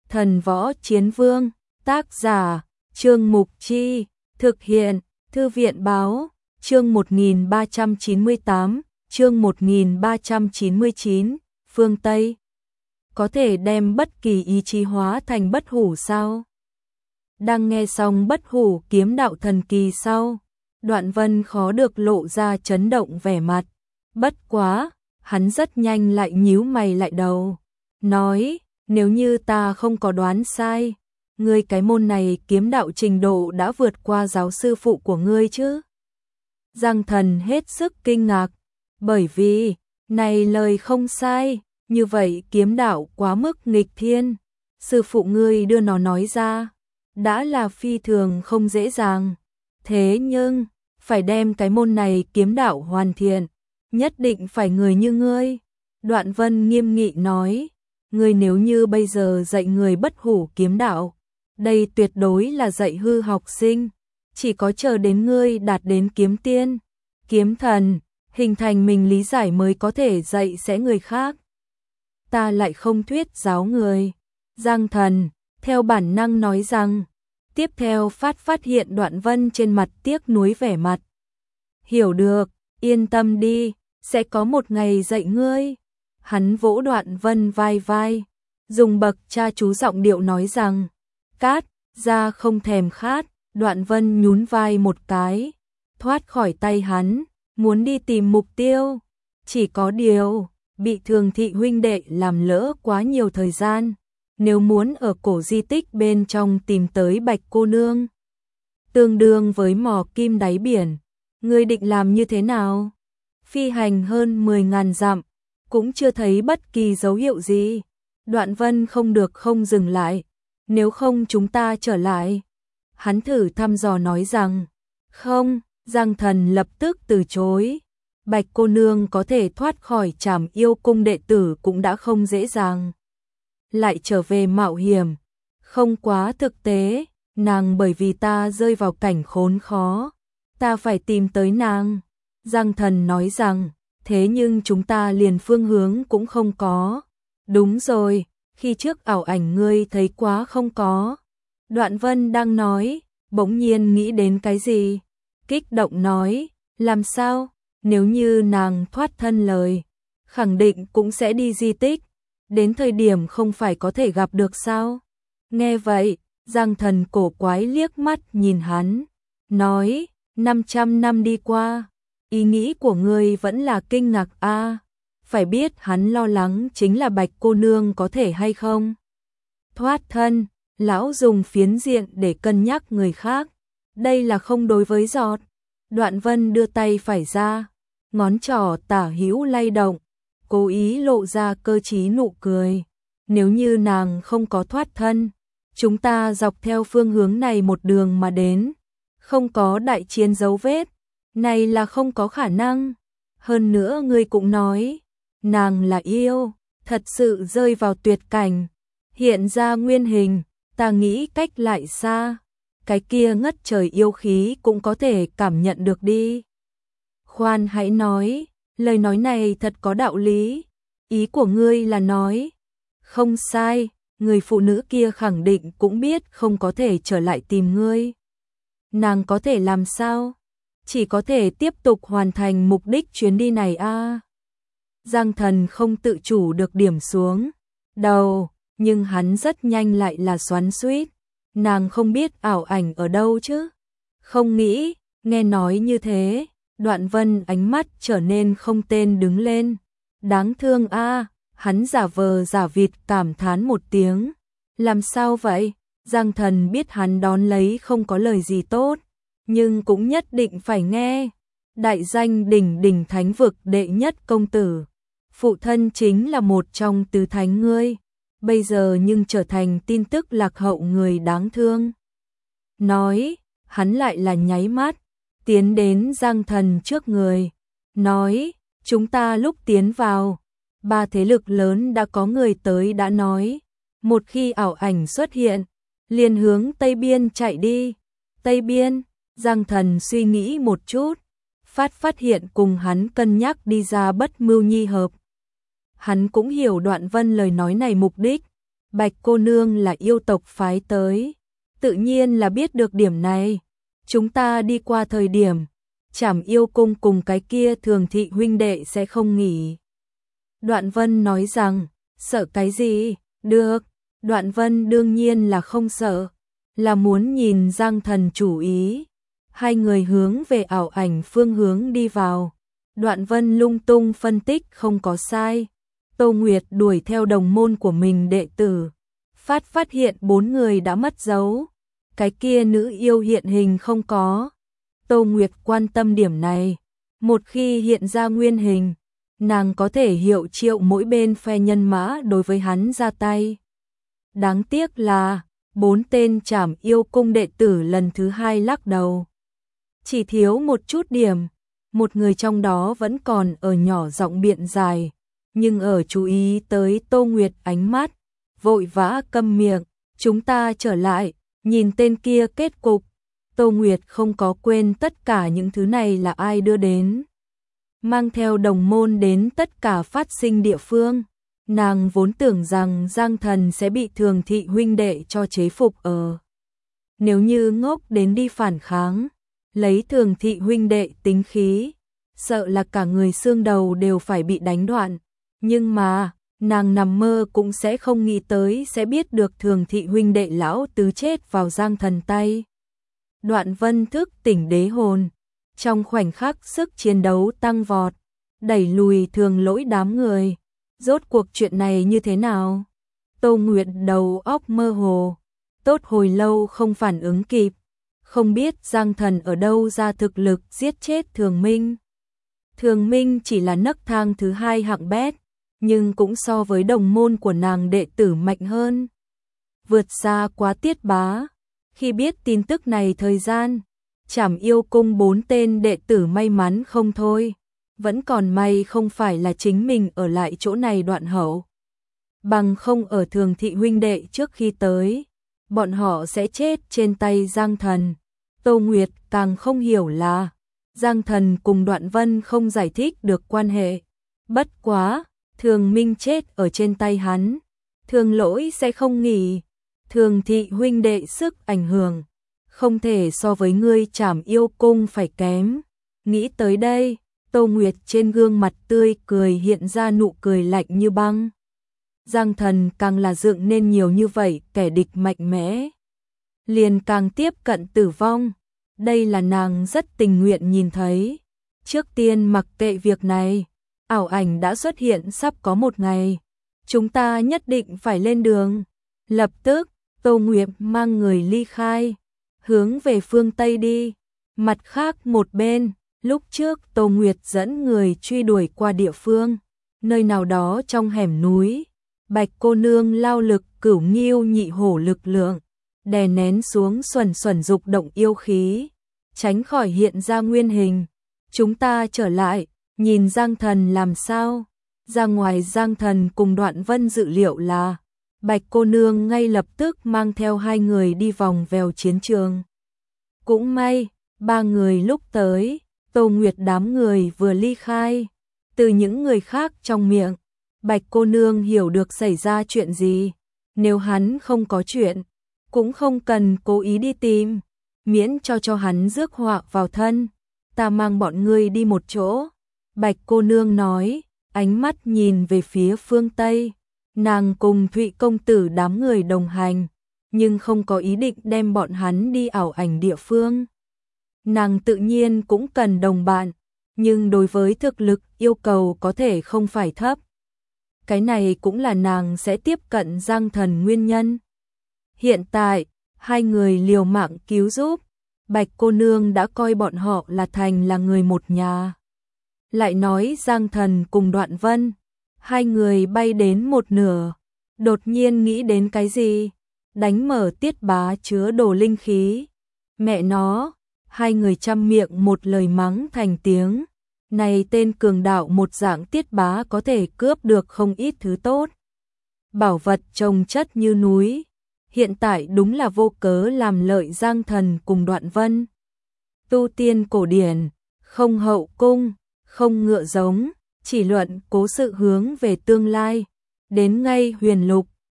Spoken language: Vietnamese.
Thần Võ Chiến Vương, tác giả, Trương Mục Chi, thực hiện, Thư viện Báo, chương 1398, chương 1399, phương Tây. Có thể đem bất kỳ ý chí hóa thành bất hủ sao? Đang nghe xong bất hủ kiếm đạo thần kỳ sau, Đoạn Vân khó được lộ ra chấn động vẻ mặt. Bất quá, hắn rất nhanh lại nhíu mày lại đầu. Nói, nếu như ta không có đoán sai, ngươi cái môn này kiếm đạo trình độ đã vượt qua giáo sư phụ của ngươi chứ? Giang Thần hết sức kinh ngạc, bởi vì, này lời không sai, như vậy kiếm đạo quá mức nghịch thiên. Sư phụ ngươi đưa nó nói ra, đã là phi thường không dễ dàng. Thế nhưng, phải đem cái môn này kiếm đạo hoàn thiện, nhất định phải người như ngươi. Đoạn Vân nghiêm nghị nói, ngươi nếu như bây giờ dạy người bất hủ kiếm đạo, đây tuyệt đối là dạy hư học sinh, chỉ có chờ đến ngươi đạt đến kiếm tiên, kiếm thần, hình thành mình lý giải mới có thể dạy sẽ người khác. Ta lại không thuyết giáo người. Giang Thần, theo bản năng nói rằng, tiếp theo phát hiện Đoạn Vân trên mặt tiếc nuối vẻ mặt. Hiểu được, yên tâm đi, sẽ có một ngày dạy ngươi. Hắn vỗ Đoạn Vân vai vai, dùng bậc cha chú giọng điệu nói rằng, cát, ra không thèm khát. Đoạn Vân nhún vai một cái, thoát khỏi tay hắn, muốn đi tìm mục tiêu. Chỉ có điều, bị Thường Thị huynh đệ làm lỡ quá nhiều thời gian. Nếu muốn ở cổ di tích bên trong tìm tới Bạch cô nương, tương đương với mò kim đáy biển, ngươi định làm như thế nào? Phi hành hơn 10.000 dặm, cũng chưa thấy bất kỳ dấu hiệu gì. Đoạn Vân không được không dừng lại, nếu không chúng ta trở lại. Hắn thử thăm dò nói rằng, không. Giang Thần lập tức từ chối. Bạch cô nương có thể thoát khỏi Trảm Yêu cung đệ tử cũng đã không dễ dàng, lại trở về mạo hiểm, không quá thực tế. Nàng bởi vì ta rơi vào cảnh khốn khó, ta phải tìm tới nàng. Giang Thần nói rằng, thế nhưng chúng ta liền phương hướng cũng không có. Đúng rồi, khi trước ảo ảnh ngươi thấy quá không có. Đoạn Vân đang nói, bỗng nhiên nghĩ đến cái gì, kích động nói, làm sao? Nếu như nàng thoát thân lời, khẳng định cũng sẽ đi di tích, đến thời điểm không phải có thể gặp được sao? Nghe vậy, Giang Thần cổ quái liếc mắt nhìn hắn, nói, 500 năm đi qua, ý nghĩ của ngươi vẫn là kinh ngạc a. Phải biết hắn lo lắng chính là Bạch cô nương có thể hay không thoát thân. Lão dùng phiến diện để cân nhắc người khác, đây là không đối với giọt. Đoạn Vân đưa tay phải ra, ngón trỏ tả hữu lay động, cố ý lộ ra cơ trí nụ cười. Nếu như nàng không có thoát thân, chúng ta dọc theo phương hướng này một đường mà đến, không có đại chiến dấu vết, này là không có khả năng. Hơn nữa ngươi cũng nói, nàng là yêu, thật sự rơi vào tuyệt cảnh, hiện ra nguyên hình, ta nghĩ cách lại xa, cái kia ngất trời yêu khí cũng có thể cảm nhận được đi. Khoan hãy nói, lời nói này thật có đạo lý. Ý của ngươi là nói, không sai, người phụ nữ kia khẳng định cũng biết không có thể trở lại tìm ngươi. Nàng có thể làm sao? Chỉ có thể tiếp tục hoàn thành mục đích chuyến đi này a. Giang Thần không tự chủ được điểm xuống đầu, nhưng hắn rất nhanh lại là xoắn xuýt. Nàng không biết ảo ảnh ở đâu chứ? Không nghĩ, nghe nói như thế, Đoạn Vân ánh mắt trở nên không tên đứng lên. Đáng thương a, hắn giả vờ giả vịt cảm thán một tiếng. Làm sao vậy? Giang Thần biết hắn đón lấy không có lời gì tốt, nhưng cũng nhất định phải nghe. Đại danh đỉnh đỉnh thánh vực đệ nhất công tử, phụ thân chính là một trong tứ thánh ngươi, bây giờ nhưng trở thành tin tức lạc hậu người đáng thương. Nói, hắn lại là nháy mắt, tiến đến Giang Thần trước người, nói, chúng ta lúc tiến vào, ba thế lực lớn đã có người tới đã nói, một khi ảo ảnh xuất hiện, liền hướng Tây Biên chạy đi. Tây Biên, Giang Thần suy nghĩ một chút, phát hiện cùng hắn cân nhắc đi ra bất mưu nhi hợp. Hắn cũng hiểu Đoạn Vân lời nói này mục đích, Bạch cô nương là yêu tộc phái tới, tự nhiên là biết được điểm này. Chúng ta đi qua thời điểm, Trảm Yêu Cung cùng cái kia Thường thị huynh đệ sẽ không nghỉ. Đoạn Vân nói rằng, sợ cái gì? Được, Đoạn Vân đương nhiên là không sợ, là muốn nhìn Giang Thần chủ ý. Hai người hướng về ảo ảnh phương hướng đi vào. Đoạn Vân lung tung phân tích không có sai. Tô Nguyệt đuổi theo đồng môn của mình đệ tử. Phát hiện 4 người đã mất dấu. Cái kia nữ yêu hiện hình không có. Tô Nguyệt quan tâm điểm này. Một khi hiện ra nguyên hình, nàng có thể hiệu triệu mỗi bên phe nhân mã đối với hắn ra tay. Đáng tiếc là 4 tên Trảm Yêu Cung đệ tử lần thứ 2 lắc đầu. Chỉ thiếu một chút điểm, một người trong đó vẫn còn ở nhỏ giọng biện giải, nhưng ở chú ý tới Tô Nguyệt ánh mắt, vội vã câm miệng, chúng ta trở lại, nhìn tên kia kết cục. Tô Nguyệt không có quên tất cả những thứ này là ai đưa đến. Mang theo đồng môn đến tất cả phát sinh địa phương. Nàng vốn tưởng rằng Giang Thần sẽ bị Thường thị huynh đệ cho chế phục ở. Nếu như ngốc đến đi phản kháng, lấy Thường thị huynh đệ tính khí, sợ là cả người xương đầu đều phải bị đánh đoạn. Nhưng mà, nàng nằm mơ cũng sẽ không nghĩ tới sẽ biết được Thường thị huynh đệ lão tứ chết vào Giang Thần tay. Đoạn Vân thức tỉnh đế hồn, trong khoảnh khắc sức chiến đấu tăng vọt, đẩy lùi Thường Lỗi đám người. Rốt cuộc chuyện này như thế nào? Tô Nguyệt đầu óc mơ hồ, tốt hồi lâu không phản ứng kịp, không biết Giang Thần ở đâu ra thực lực giết chết Thường Minh. Thường Minh chỉ là nấc thang thứ 2 hạng bét, nhưng cũng so với đồng môn của nàng đệ tử mạnh hơn. Vượt xa quá Tiết Bá. Khi biết tin tức này thời gian, Trảm Yêu Cung 4 tên đệ tử may mắn không thôi. Vẫn còn may không phải là chính mình ở lại chỗ này đoạn hậu. Bằng không ở Thường thị huynh đệ trước khi tới, bọn họ sẽ chết trên tay Giang Thần. Tô Nguyệt càng không hiểu là Giang Thần cùng Đoạn Vân không giải thích được quan hệ. Bất quá, Thường Minh chết ở trên tay hắn, Thường Lỗi sẽ không nghỉ. Thường thị huynh đệ sức ảnh hưởng, không thể so với ngươi Trảm Yêu Cung phải kém. Nghĩ tới đây, Tô Nguyệt trên gương mặt tươi cười hiện ra nụ cười lạnh như băng. Giang Thần càng là dựng nên nhiều như vậy kẻ địch mạnh mẽ, liền càng tiếp cận tử vong. Đây là nàng rất tình nguyện nhìn thấy. Trước tiên mặc kệ việc này, ảo ảnh đã xuất hiện sắp có một ngày. Chúng ta nhất định phải lên đường. Lập tức, Tô Nguyệt mang người ly khai, hướng về phương Tây đi. Mặt khác một bên, lúc trước Tô Nguyệt dẫn người truy đuổi qua địa phương, nơi nào đó trong hẻm núi, Bạch cô nương lao lực Cửu Nghiêu Nhị Hổ lực lượng, đè nén xuống xuẩn dục động yêu khí, tránh khỏi hiện ra nguyên hình. Chúng ta trở lại, nhìn Giang Thần làm sao. Ra ngoài Giang Thần cùng Đoạn Vân dự liệu là Bạch cô nương ngay lập tức mang theo 2 người đi vòng vèo chiến trường. Cũng may, 3 người lúc tới, Tô Nguyệt đám người vừa ly khai. Từ những người khác trong miệng, Bạch cô nương hiểu được xảy ra chuyện gì. Nếu hắn không có chuyện, cũng không cần cố ý đi tìm, miễn cho hắn rước họa vào thân. Ta mang bọn ngươi đi một chỗ. Bạch cô nương nói, ánh mắt nhìn về phía phương Tây. Nàng cùng Thụy công tử đám người đồng hành, nhưng không có ý định đem bọn hắn đi ảo ảnh địa phương. Nàng tự nhiên cũng cần đồng bạn, nhưng đối với thực lực yêu cầu có thể không phải thấp. Cái này cũng là nàng sẽ tiếp cận Giang Thần nguyên nhân. Hiện tại, 2 người liều mạng cứu giúp, Bạch cô nương đã coi bọn họ là người một nhà. Lại nói Giang Thần cùng Đoạn Vân, 2 người bay đến một nửa, đột nhiên nghĩ đến cái gì, đánh mở Tiết Bá chứa đồ linh khí. Mẹ nó, 2 người chăm miệng một lời mắng thành tiếng. Này tên cường đạo một dạng Tiết Bá có thể cướp được không ít thứ tốt. Bảo vật trồng chất như núi, hiện tại đúng là vô cớ làm lợi Giang Thần cùng Đoạn Vân. Tu tiên cổ điển, không hậu cung, không ngựa giống, chỉ luận cố sự hướng về tương lai. Đến ngay huyền lục,